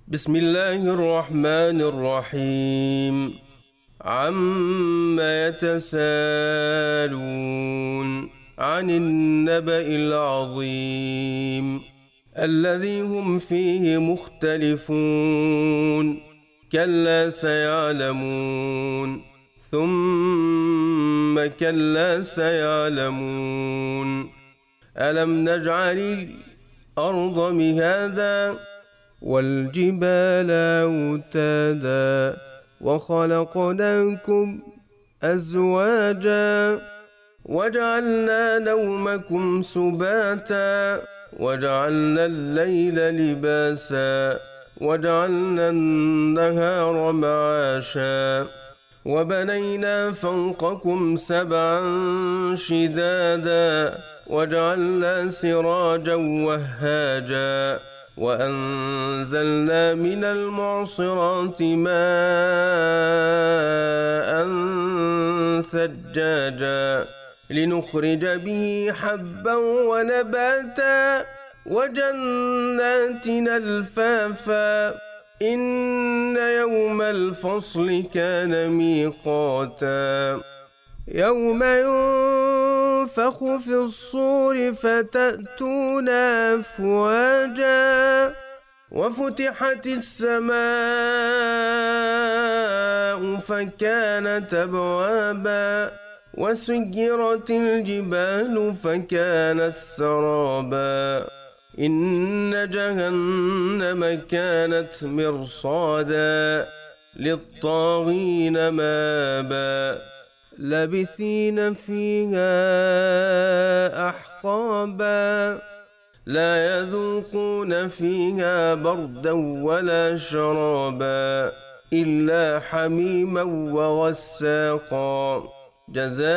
بسم الله الرحمن الرحيم. عما يتساءلون عن النبأ العظيم الذي هم فيه مختلفون. كلا سيعلمون ثم كلا سيعلمون. ألم نجعل الأرض مهادا والجبال أوتادا وخلقناكم أزواجا وجعلنا نومكم سباتا وجعلنا الليل لباسا وجعلنا النهار معاشا وبنينا فوقكم سبعا شدادا وجعلنا سراجا وهاجا وأنزلنا من المعصرات ماء ثجاجا لنخرج به حبا ونباتا وجنات ألفافا. إن يوم الفصل كان ميقاتا يوم ينفخ في الصور فتأتون أفواجا وفتحت السماء فكانت أبوابا وسيرت الجبال فكانت سرابا. إن جهنم كانت مرصادا للطاغين مابا لابثين فيها أحقابا لا يذوقون فيها بردا ولا شرابا إلا حميما وغساقا جزاء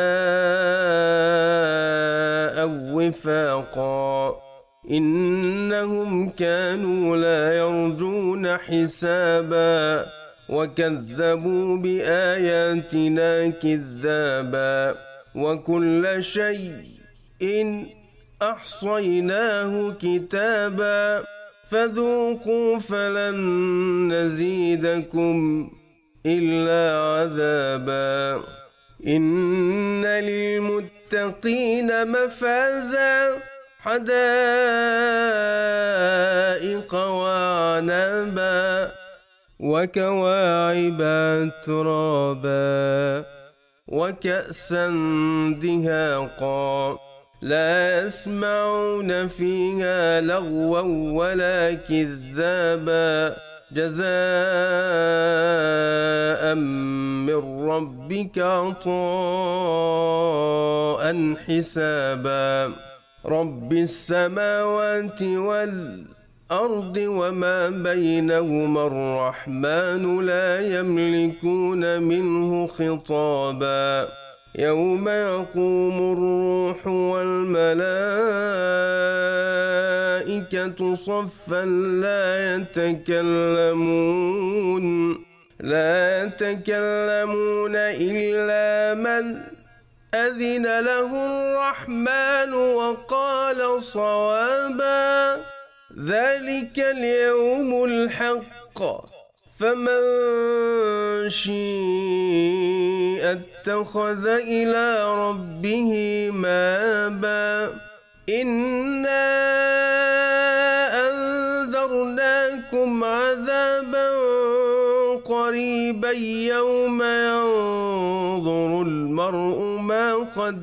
وفاقا. إنهم كانوا لا يرجون حسابا وكذبوا بآياتنا كذابا وكل شيء أحصيناه كتابا فذوقوا فلن نزيدكم إلا عذابا. إن للمتقين مفازا حدائق وعنبا وكواعب ترابا وكأسا دهاقا لا يسمعون فيها لغوا ولا كذابا جزاء من ربك عطاء حسابا. رب السماوات والأرض وما بينهما الرحمن لا يملكون منه خطابا. يوم يقوم الروح والملائكة صفا لا يتكلمون إلا من أذن له الرحمن وقال صوابا. ذلك اليوم الحق فمن شاء اتخذ إلى ربه مآبا. إنا أنذرناكم عذابا قريبا يوم ينظر المرء ما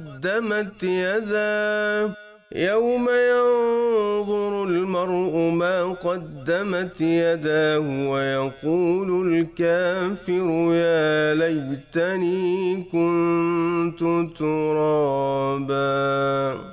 قدمت يداه ويقول الكافر يا ليتني كنت ترابا.